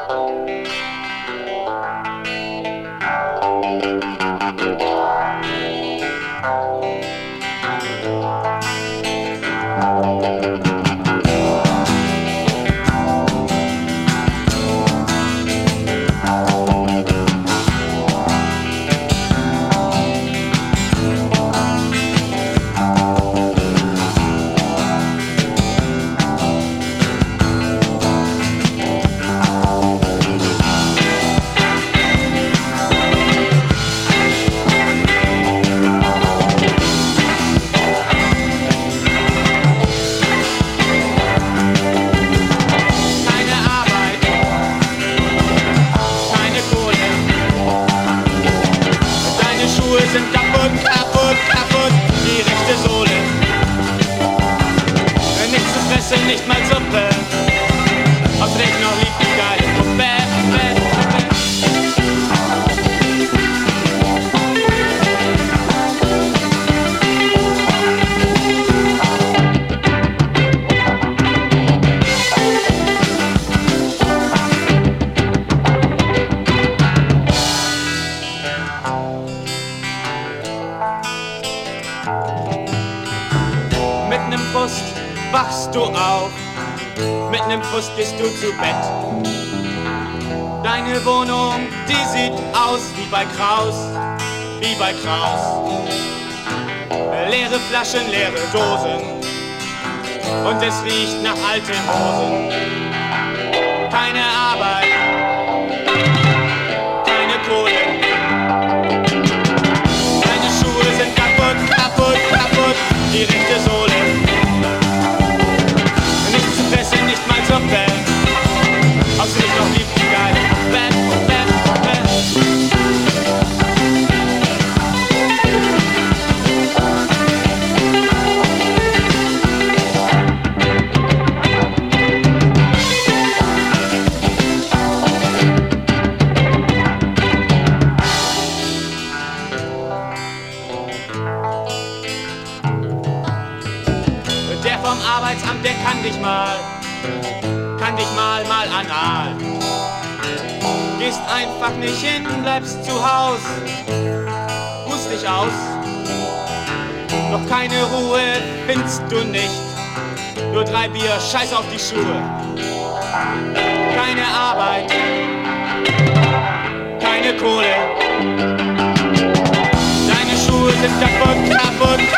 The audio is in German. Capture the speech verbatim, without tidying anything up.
Sind kaputt, kaputt, kaputt, die rechte Sohle. Nichts zu fressen, nicht mal Suppe. Aus Regen noch liegt die geile Puppe. Mit nem Frust wachst du auf, mit nem Frust gehst du zu Bett. Deine Wohnung, die sieht aus wie bei Kraus, wie bei Kraus. Leere Flaschen, leere Dosen und es riecht nach alten Hosen. Keine Arbeit, keine Kohle. Deine Schuhe sind kaputt, kaputt, kaputt, die rechte Sohle. Nichts zu fressen, nicht mal Suppe. Aus sich noch liebt die geile Bett, Bett, Bett. Der vom Arbeitsamt, der kann dich mal, kann dich mal, mal anal. Gehst einfach nicht hin, bleibst zu Haus, ruhst dich aus. Doch keine Ruhe findest du nicht, nur drei Bier, scheiß auf die Schuhe. Keine Arbeit, keine Kohle. Deine Schuhe sind kaputt, kaputt,